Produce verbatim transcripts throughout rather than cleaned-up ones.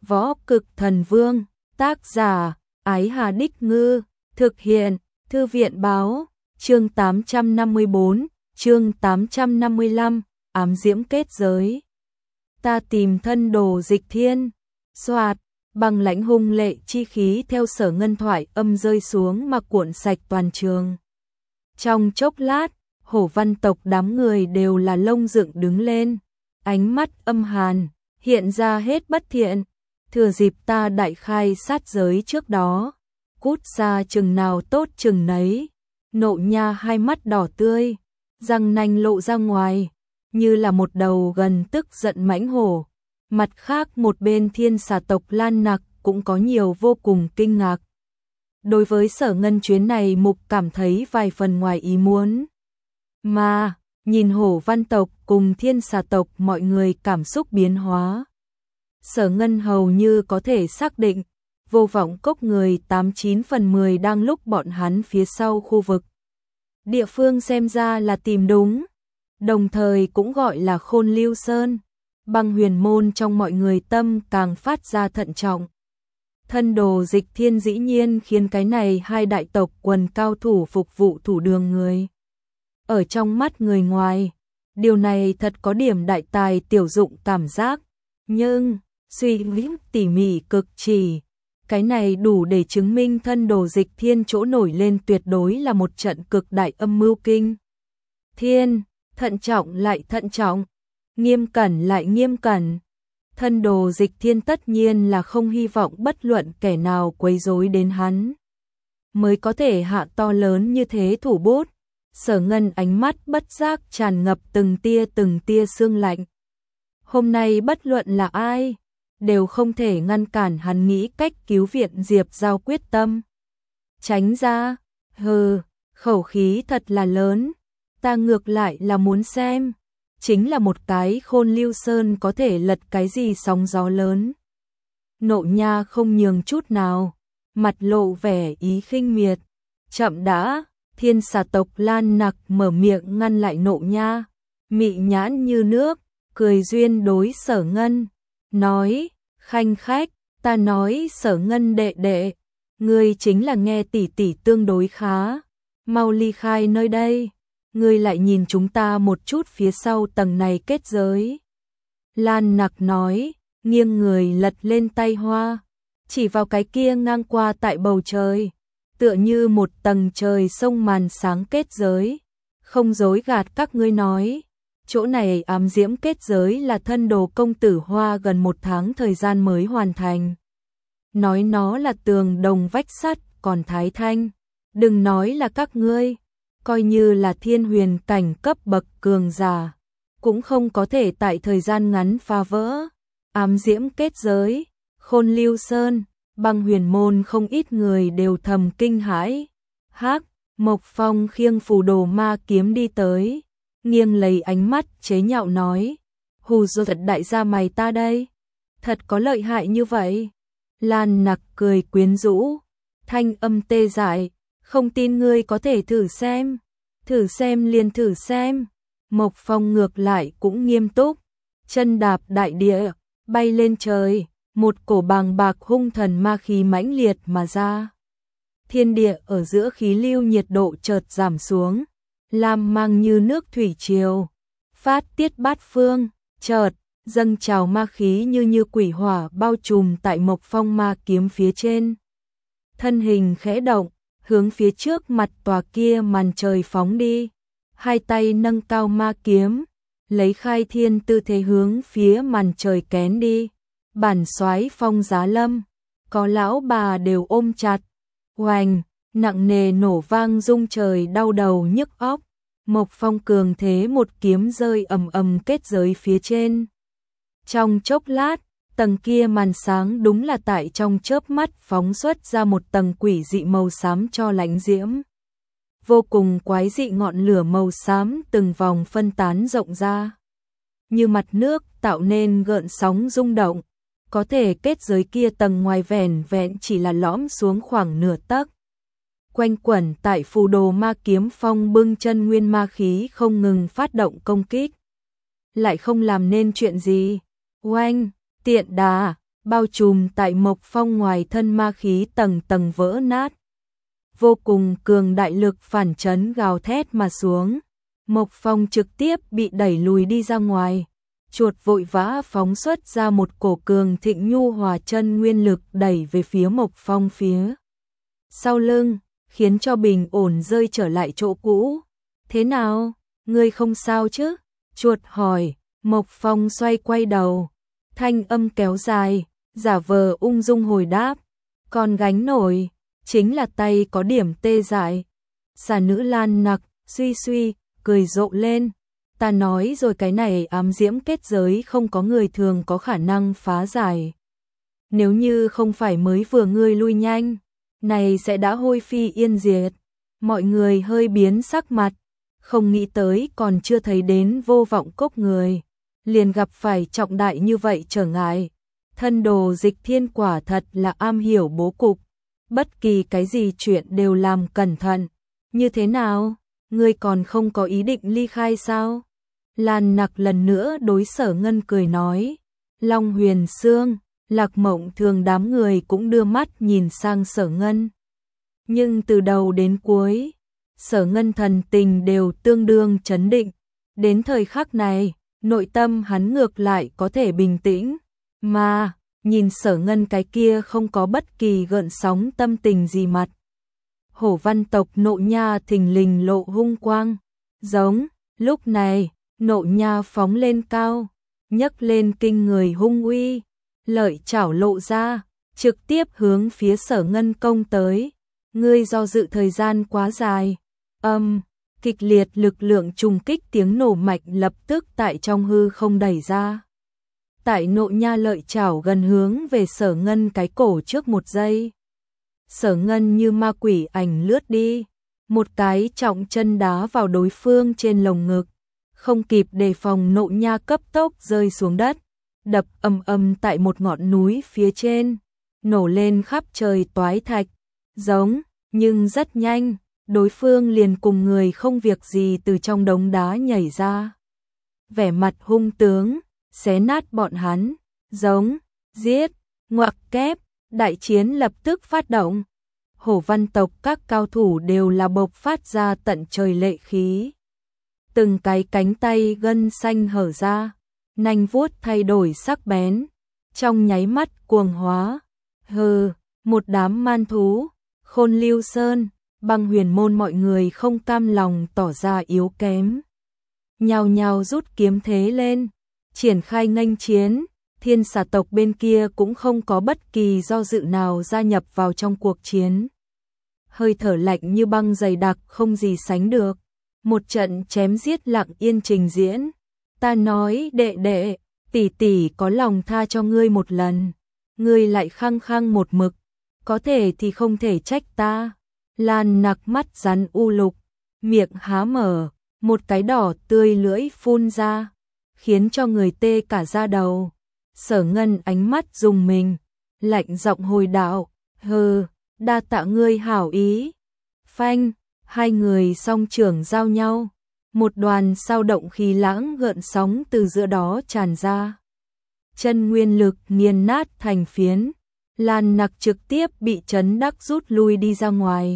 Võ Cực Thần Vương, tác giả, Ái Hà Đích Ngư, thực hiện, Thư viện Báo, chương tám trăm năm mươi bốn, chương tám trăm năm mươi lăm, ám diễm kết giới. Ta tìm thân đồ Dịch Thiên, soạt, bằng lãnh hung lệ chi khí theo Sở Ngân thoại âm rơi xuống mà cuộn sạch toàn trường. Trong chốc lát, Hổ Văn tộc đám người đều là lông dựng đứng lên, ánh mắt âm hàn, hiện ra hết bất thiện. Thừa dịp ta đại khai sát giới trước đó, cút xa chừng nào tốt chừng nấy. Nộ Nha hai mắt đỏ tươi, răng nanh lộ ra ngoài, như là một đầu gần tức giận mãnh hổ. Mặt khác một bên Thiên Xà tộc Lan Nặc cũng có nhiều vô cùng kinh ngạc. Đối với Sở Ngân chuyến này Mục cảm thấy vài phần ngoài ý muốn. Mà, nhìn Hổ Văn tộc cùng Thiên Xà tộc mọi người cảm xúc biến hóa. Sở Ngân hầu như có thể xác định, Vô Vọng Cốc người tám chín phần mười đang lúc bọn hắn phía sau khu vực. Địa phương xem ra là tìm đúng, đồng thời cũng gọi là Khôn Lưu Sơn. Băng Huyền Môn trong mọi người tâm càng phát ra thận trọng. Thân đồ Dịch Thiên dĩ nhiên khiến cái này hai đại tộc quần cao thủ phục vụ thủ đường người. Ở trong mắt người ngoài, điều này thật có điểm đại tài tiểu dụng cảm giác, nhưng suy nghĩ tỉ mỉ cực chỉ, cái này đủ để chứng minh thân đồ Dịch Thiên chỗ nổi lên tuyệt đối là một trận cực đại âm mưu kinh thiên, thận trọng lại thận trọng, nghiêm cẩn lại nghiêm cẩn. Thân đồ Dịch Thiên tất nhiên là không hy vọng bất luận kẻ nào quấy rối đến hắn, mới có thể hạ to lớn như thế thủ bút. Sở Ngân ánh mắt bất giác tràn ngập từng tia từng tia sương lạnh. Hôm nay bất luận là ai, đều không thể ngăn cản hắn nghĩ cách cứu viện Diệp Giao quyết tâm. Tránh ra, hừ, khẩu khí thật là lớn, ta ngược lại là muốn xem, chính là một cái Khôn Lưu Sơn có thể lật cái gì sóng gió lớn. Nộ Nha không nhường chút nào, mặt lộ vẻ ý khinh miệt. Chậm đã, Thiên Xà tộc Lan Nặc mở miệng ngăn lại Nộ Nha, mị nhãn như nước, cười duyên đối Sở Ngân, nói, khanh khách, ta nói Sở Ngân đệ đệ, ngươi chính là nghe tỷ tỷ tương đối khá, mau ly khai nơi đây, ngươi lại nhìn chúng ta một chút phía sau tầng này kết giới. Lan Nặc nói, nghiêng người lật lên tay hoa, chỉ vào cái kia ngang qua tại bầu trời, tựa như một tầng trời sông màn sáng kết giới, không dối gạt các ngươi nói. Chỗ này ám diễm kết giới là thân đồ công tử hoa gần một tháng thời gian mới hoàn thành. Nói nó là tường đồng vách sắt còn thái thanh. Đừng nói là các ngươi, coi như là thiên huyền cảnh cấp bậc cường giả, cũng không có thể tại thời gian ngắn phá vỡ. Ám diễm kết giới, Khôn Lưu Sơn, Băng Huyền Môn không ít người đều thầm kinh hãi. Hắc, Mộc Phong khiêng phù đồ ma kiếm đi tới, nghiêng lấy ánh mắt chế nhạo nói, hù dọa thật đại gia mày ta đây, thật có lợi hại như vậy. Lan Nặc cười quyến rũ, thanh âm tê dại, không tin ngươi có thể thử xem, thử xem liền thử xem. Mộc Phong ngược lại cũng nghiêm túc, chân đạp đại địa, bay lên trời, một cổ bàng bạc hung thần ma khí mãnh liệt mà ra. Thiên địa ở giữa khí lưu nhiệt độ chợt giảm xuống, lam mang như nước thủy triều, phát tiết bát phương, chợt dâng trào ma khí như như quỷ hỏa bao trùm tại Mộc Phong ma kiếm phía trên. Thân hình khẽ động, hướng phía trước mặt tòa kia màn trời phóng đi, hai tay nâng cao ma kiếm, lấy khai thiên tư thế hướng phía màn trời kén đi. Bản soái phong giá lâm, có lão bà đều ôm chặt, oành, nặng nề nổ vang rung trời đau đầu nhức óc. Mộc Phong cường thế một kiếm rơi ầm ầm kết giới phía trên. Trong chốc lát, tầng kia màn sáng đúng là tại trong chớp mắt phóng xuất ra một tầng quỷ dị màu xám cho lãnh diễm. Vô cùng quái dị ngọn lửa màu xám từng vòng phân tán rộng ra, như mặt nước tạo nên gợn sóng rung động. Có thể kết giới kia tầng ngoài vẻn vẹn chỉ là lõm xuống khoảng nửa tấc. Quanh quẩn tại phù đồ ma kiếm phong bưng chân nguyên ma khí không ngừng phát động công kích, lại không làm nên chuyện gì. Oanh, tiện đà, bao trùm tại Mộc Phong ngoài thân ma khí tầng tầng vỡ nát. Vô cùng cường đại lực phản chấn gào thét mà xuống. Mộc Phong trực tiếp bị đẩy lùi đi ra ngoài. Chuột vội vã phóng xuất ra một cổ cường thịnh nhu hòa chân nguyên lực đẩy về phía Mộc Phong phía sau lưng, khiến cho bình ổn rơi trở lại chỗ cũ. Thế nào? Ngươi không sao chứ? Chuột hỏi. Mộc Phong xoay quay đầu, thanh âm kéo dài, giả vờ ung dung hồi đáp. Còn gánh nổi, chính là tay có điểm tê dại. Xà nữ Lan Nặc suy suy, cười rộ lên. Ta nói rồi, cái này ám diễm kết giới không có người thường có khả năng phá giải. Nếu như không phải mới vừa ngươi lui nhanh, này sẽ đã hôi phi yên diệt. Mọi người hơi biến sắc mặt, không nghĩ tới còn chưa thấy đến Vô Vọng Cốc người, liền gặp phải trọng đại như vậy trở ngại. Thân đồ Dịch Thiên quả thật là am hiểu bố cục, bất kỳ cái gì chuyện đều làm cẩn thận. Như thế nào? Ngươi còn không có ý định ly khai sao? Lan Nặc lần nữa đối Sở Ngân cười nói. Long Huyền Sương, Lạc Mộng Thường đám người cũng đưa mắt nhìn sang Sở Ngân. Nhưng từ đầu đến cuối, Sở Ngân thần tình đều tương đương chấn định. Đến thời khắc này, nội tâm hắn ngược lại có thể bình tĩnh. Mà, nhìn Sở Ngân cái kia không có bất kỳ gợn sóng tâm tình gì mặt. Hổ văn tộc Nộ Nha thình lình lộ hung quang. Giống, lúc này, Nộ Nha phóng lên cao, nhấc lên kinh người hung uy, lợi chảo lộ ra, trực tiếp hướng phía Sở Ngân công tới. Ngươi do dự thời gian quá dài. Âm, um, kịch liệt lực lượng trùng kích tiếng nổ mạnh lập tức tại trong hư không đẩy ra. Tại Nộ Nha lợi chảo gần hướng về Sở Ngân cái cổ trước một giây. Sở Ngân như ma quỷ ảnh lướt đi, một cái trọng chân đá vào đối phương trên lồng ngực, không kịp đề phòng Nộ Nha cấp tốc rơi xuống đất, đập ầm ầm tại một ngọn núi phía trên, nổ lên khắp trời toái thạch. Giống, nhưng rất nhanh, đối phương liền cùng người không việc gì từ trong đống đá nhảy ra. Vẻ mặt hung tướng, xé nát bọn hắn, giống, giết, ngoặc kép, đại chiến lập tức phát động. Hổ văn tộc các cao thủ đều là bộc phát ra tận trời lệ khí. Từng cái cánh tay gân xanh hở ra, nanh vuốt thay đổi sắc bén, trong nháy mắt cuồng hóa. Hừ, một đám man thú, Khôn Lưu Sơn, Băng Huyền Môn mọi người không cam lòng tỏ ra yếu kém. Nhào nhào rút kiếm thế lên, triển khai nghênh chiến. Thiên Xà tộc bên kia cũng không có bất kỳ do dự nào gia nhập vào trong cuộc chiến. Hơi thở lạnh như băng dày đặc không gì sánh được. Một trận chém giết lặng yên trình diễn. Ta nói đệ đệ, tỷ tỷ có lòng tha cho ngươi một lần. Ngươi lại khăng khăng một mực. Có thể thì không thể trách ta. Lan Nặc mắt rắn u lục, miệng há mở, một cái đỏ tươi lưỡi phun ra, khiến cho người tê cả da đầu. Sở Ngân ánh mắt rùng mình, lạnh giọng hồi đạo, hừ, đa tạ ngươi hảo ý. Phanh, hai người song trưởng giao nhau, một đoàn sao động khí lãng gợn sóng từ giữa đó tràn ra. Chân nguyên lực nghiền nát thành phiến, Lan Nặc trực tiếp bị chấn đắc rút lui đi ra ngoài.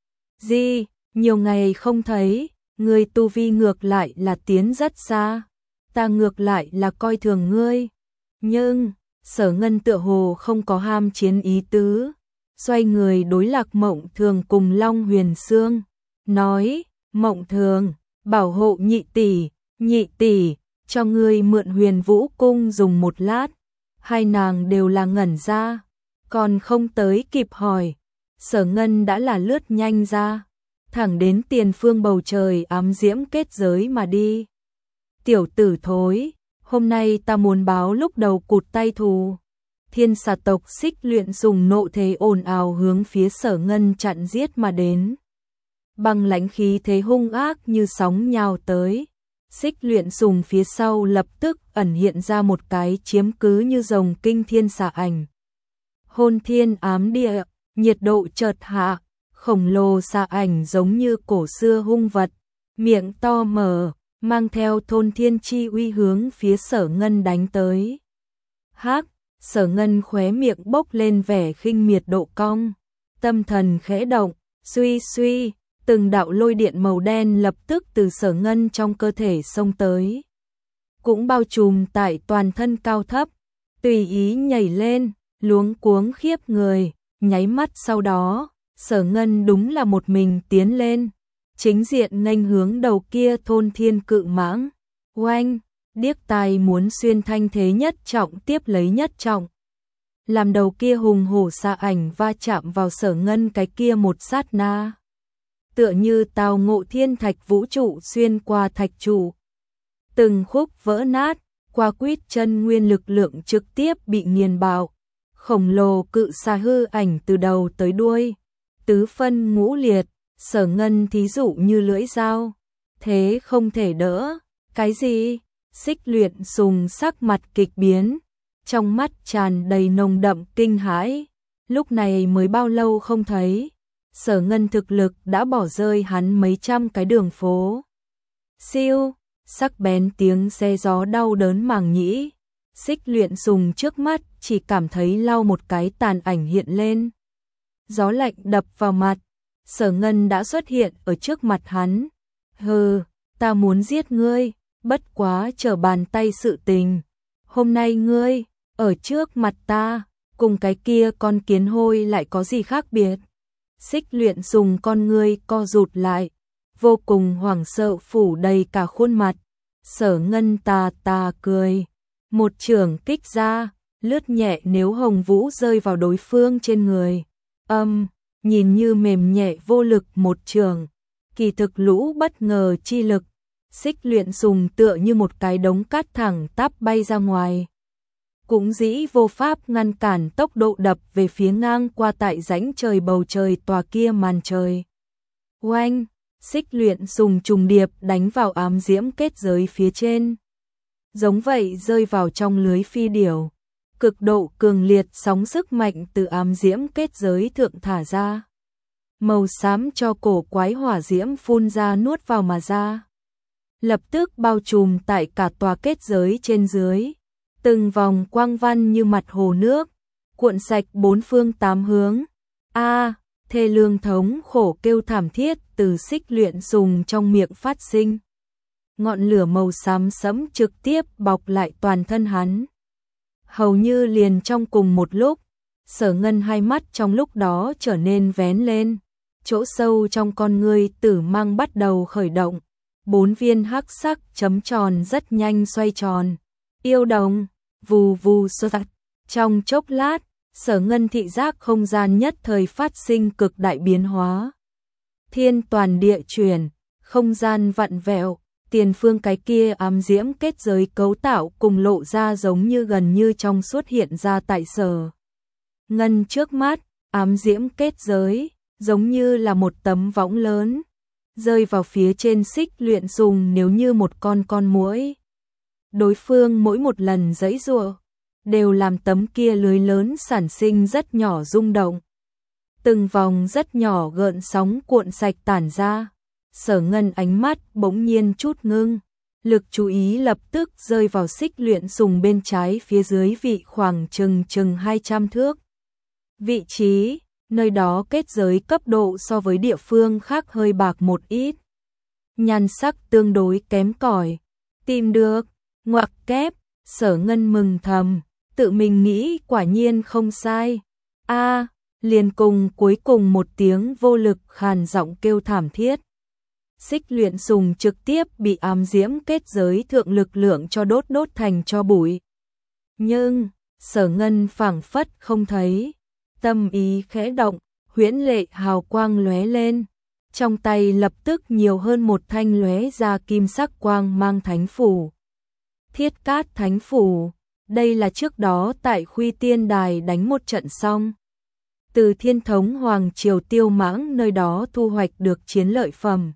Di, nhiều ngày không thấy, ngươi tu vi ngược lại là tiến rất xa, ta ngược lại là coi thường ngươi. Nhưng, Sở Ngân tựa hồ không có ham chiến ý tứ, xoay người đối Lạc Mộng Thường cùng Long Huyền Sương, nói, Mộng Thường, bảo hộ nhị tỷ, nhị tỷ, cho ngươi mượn Huyền Vũ Cung dùng một lát. Hai nàng đều là ngẩn ra, còn không tới kịp hỏi, Sở Ngân đã là lướt nhanh ra, thẳng đến tiền phương bầu trời ám diễm kết giới mà đi. Tiểu tử thối, hôm nay ta muốn báo lúc đầu cụt tay thù. Thiên Xà tộc Xích Luyện dùng nộ thế ồn ào hướng phía Sở Ngân chặn giết mà đến. Băng lãnh khí thế hung ác như sóng nhào tới. Xích Luyện dùng phía sau lập tức ẩn hiện ra một cái chiếm cứ như rồng kinh thiên xà ảnh. Hôn thiên ám địa, nhiệt độ chợt hạ, khổng lồ xà ảnh giống như cổ xưa hung vật, miệng to mở, mang theo thôn thiên chi uy hướng phía Sở Ngân đánh tới. Hắc, Sở Ngân khóe miệng bốc lên vẻ khinh miệt độ cong, tâm thần khẽ động, suy suy, từng đạo lôi điện màu đen lập tức từ Sở Ngân trong cơ thể xông tới, cũng bao trùm tại toàn thân cao thấp, tùy ý nhảy lên, luống cuống khiếp người, nháy mắt sau đó, Sở Ngân đúng là một mình tiến lên, chính diện nghênh hướng đầu kia thôn thiên cự mãng. Oanh, điếc tai muốn xuyên thanh thế nhất trọng tiếp lấy nhất trọng. Làm đầu kia hùng hổ xạ ảnh va chạm vào Sở Ngân cái kia một sát na. Tựa như tào ngộ thiên thạch vũ trụ xuyên qua thạch trụ. Từng khúc vỡ nát, qua quýt chân nguyên lực lượng trực tiếp bị nghiền bạo. Khổng lồ cự xà hư ảnh từ đầu tới đuôi. Tứ phân ngũ liệt, Sở Ngân thí dụ như lưỡi dao. Thế không thể đỡ. Cái gì? Xích Luyện Sùng sắc mặt kịch biến, trong mắt tràn đầy nồng đậm kinh hãi. Lúc này mới bao lâu không thấy, Sở Ngân thực lực đã bỏ rơi hắn mấy trăm cái đường phố. Siêu, sắc bén tiếng xe gió đau đớn màng nhĩ. Xích Luyện Sùng trước mắt chỉ cảm thấy lau một cái tàn ảnh hiện lên. Gió lạnh đập vào mặt, Sở Ngân đã xuất hiện ở trước mặt hắn. Hừ, ta muốn giết ngươi. Bất quá trở bàn tay sự tình. Hôm nay ngươi, ở trước mặt ta, cùng cái kia con kiến hôi lại có gì khác biệt? Xích Luyện Sùng con ngươi co rụt lại, vô cùng hoảng sợ phủ đầy cả khuôn mặt. Sở Ngân tà tà cười, một chưởng kích ra, lướt nhẹ nếu hồng vũ rơi vào đối phương trên người. Âm, nhìn như mềm nhẹ vô lực một chưởng, kỳ thực lũ bất ngờ chi lực. Xích Luyện Sùng tựa như một cái đống cát thẳng tắp bay ra ngoài. Cũng dĩ vô pháp ngăn cản tốc độ đập về phía ngang qua tại rãnh trời bầu trời tòa kia màn trời. Oanh, Xích Luyện Sùng trùng điệp đánh vào ám diễm kết giới phía trên. Giống vậy rơi vào trong lưới phi điểu. Cực độ cường liệt sóng sức mạnh từ ám diễm kết giới thượng thả ra. Màu xám cho cổ quái hỏa diễm phun ra nuốt vào mà ra. Lập tức bao trùm tại cả tòa kết giới trên dưới. Từng vòng quang văn như mặt hồ nước, cuộn sạch bốn phương tám hướng. A, thê lương thống khổ kêu thảm thiết từ Xích Luyện Sùng trong miệng phát sinh. Ngọn lửa màu xám sẫm trực tiếp bọc lại toàn thân hắn. Hầu như liền trong cùng một lúc, Sở Ngân hai mắt trong lúc đó trở nên vén lên. Chỗ sâu trong con ngươi tử mang bắt đầu khởi động. Bốn viên hắc sắc chấm tròn rất nhanh xoay tròn. Yêu đồng, vù vù sơ tạch. Trong chốc lát, Sở Ngân thị giác không gian nhất thời phát sinh cực đại biến hóa. Thiên toàn địa chuyển, không gian vặn vẹo, tiền phương cái kia ám diễm kết giới cấu tạo cùng lộ ra giống như gần như trong suốt hiện ra tại Sở Ngân trước mắt, ám diễm kết giới, giống như là một tấm võng lớn. Rơi vào phía trên Xích Luyện Sùng nếu như một con con muỗi. Đối phương mỗi một lần giãy giụa, đều làm tấm kia lưới lớn sản sinh rất nhỏ rung động. Từng vòng rất nhỏ gợn sóng cuộn sạch tản ra. Sở Ngân ánh mắt bỗng nhiên chút ngưng, lực chú ý lập tức rơi vào Xích Luyện Sùng bên trái phía dưới vị khoảng chừng chừng hai trăm thước. Vị trí, nơi đó kết giới cấp độ so với địa phương khác hơi bạc một ít. Nhan sắc tương đối kém cỏi. Tìm được, ngoặc kép, Sở Ngân mừng thầm, tự mình nghĩ quả nhiên không sai. A, liền cùng cuối cùng một tiếng vô lực khàn giọng kêu thảm thiết. Xích Luyện Sùng trực tiếp bị ám diễm kết giới thượng lực lượng cho đốt đốt thành tro bụi. Nhưng, Sở Ngân phảng phất không thấy. Tâm ý khẽ động, huyễn lệ hào quang lóe lên. Trong tay lập tức nhiều hơn một thanh lóe ra kim sắc quang mang thánh phủ. Thiết Cát Thánh Phủ, đây là trước đó tại Khuy Tiên Đài đánh một trận xong. Từ Thiên Thống Hoàng Triều Tiêu Mãng nơi đó thu hoạch được chiến lợi phẩm.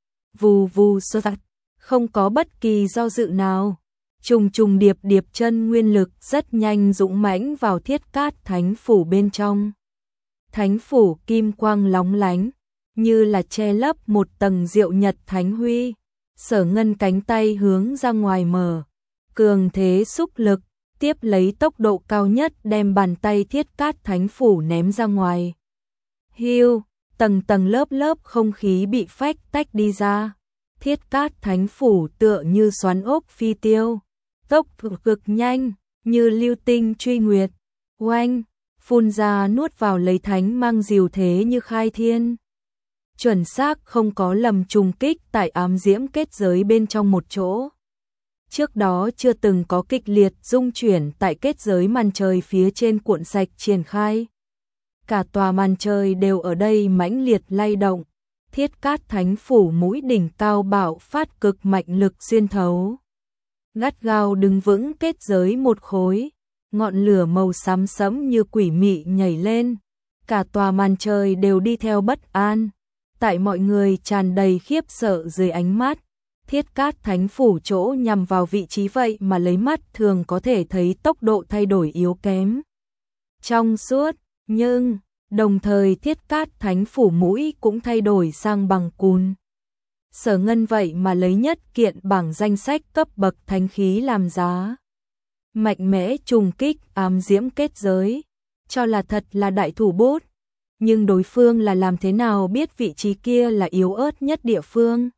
Vù vù sơ tạch, không có bất kỳ do dự nào. Trùng trùng điệp điệp chân nguyên lực rất nhanh dũng mãnh vào Thiết Cát Thánh Phủ bên trong. Thánh Phủ kim quang lóng lánh, như là che lấp một tầng diệu nhật thánh huy. Sở Ngân cánh tay hướng ra ngoài mở, cường thế xúc lực, tiếp lấy tốc độ cao nhất đem bàn tay Thiết Cát Thánh Phủ ném ra ngoài. Hiu, tầng tầng lớp lớp không khí bị phách tách đi ra. Thiết Cát Thánh Phủ tựa như xoắn ốc phi tiêu, tốc cực nhanh, như lưu tinh truy nguyệt, oanh, phun ra nuốt vào lấy thánh mang diều thế như khai thiên. Chuẩn xác không có lầm trùng kích tại ám diễm kết giới bên trong một chỗ. Trước đó chưa từng có kịch liệt rung chuyển tại kết giới màn trời phía trên cuộn sạch triển khai. Cả tòa màn trời đều ở đây mãnh liệt lay động. Thiết Cát Thánh Phủ mũi đỉnh cao bạo phát cực mạnh lực xuyên thấu. Gắt gao đứng vững kết giới một khối, ngọn lửa màu xám sẫm như quỷ mị nhảy lên. Cả tòa màn trời đều đi theo bất an. Tại mọi người tràn đầy khiếp sợ dưới ánh mắt, Thiết Cát Thánh Phủ chỗ nhằm vào vị trí vậy mà lấy mắt thường có thể thấy tốc độ thay đổi yếu kém. Trong suốt, nhưng đồng thời Thiết Cát Thánh Phủ mũi cũng thay đổi sang bằng cùn. Sở Ngân vậy mà lấy nhất kiện bảng danh sách cấp bậc thánh khí làm giá. Mạnh mẽ trùng kích ám diễm kết giới, cho là thật là đại thủ bút. Nhưng đối phương là làm thế nào biết vị trí kia là yếu ớt nhất địa phương.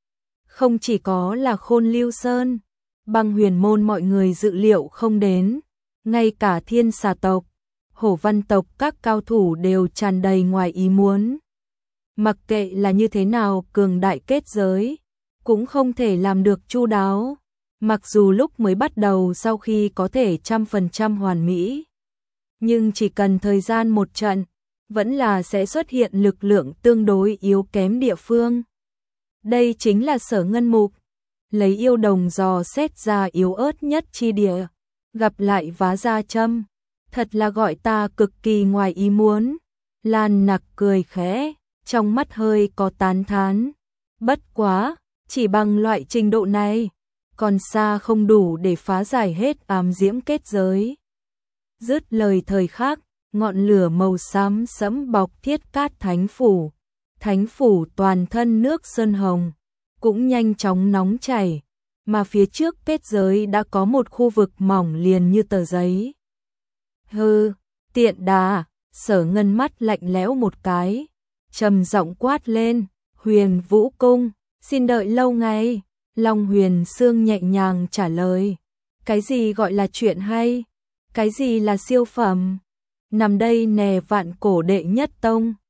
Không chỉ có là Khôn Lưu Sơn, Băng Huyền Môn mọi người dự liệu không đến, ngay cả Thiên Xà tộc, Hổ Văn tộc các cao thủ đều tràn đầy ngoài ý muốn. Mặc kệ là như thế nào cường đại kết giới, cũng không thể làm được chu đáo, mặc dù lúc mới bắt đầu sau khi có thể trăm phần trăm hoàn mỹ. Nhưng chỉ cần thời gian một trận, vẫn là sẽ xuất hiện lực lượng tương đối yếu kém địa phương. Đây chính là Sở Ngân mục, lấy yêu đồng dò xét ra yếu ớt nhất chi địa, gặp lại vá ra châm, thật là gọi ta cực kỳ ngoài ý muốn. Lan Nặc cười khẽ, trong mắt hơi có tán thán. Bất quá, chỉ bằng loại trình độ này, còn xa không đủ để phá giải hết ám diễm kết giới. Dứt lời thời khắc, ngọn lửa màu xám sẫm bọc Thiết Cát Thánh Phủ. Thánh Phủ toàn thân nước sơn hồng, cũng nhanh chóng nóng chảy, mà phía trước kết giới đã có một khu vực mỏng liền như tờ giấy. Hừ, tiện đà, Sở Ngân mắt lạnh lẽo một cái, trầm giọng quát lên, Huyền Vũ Cung, xin đợi lâu ngày. Long Huyền Sương nhẹ nhàng trả lời, cái gì gọi là chuyện hay, cái gì là siêu phẩm, nằm đây nè vạn cổ đệ nhất tông.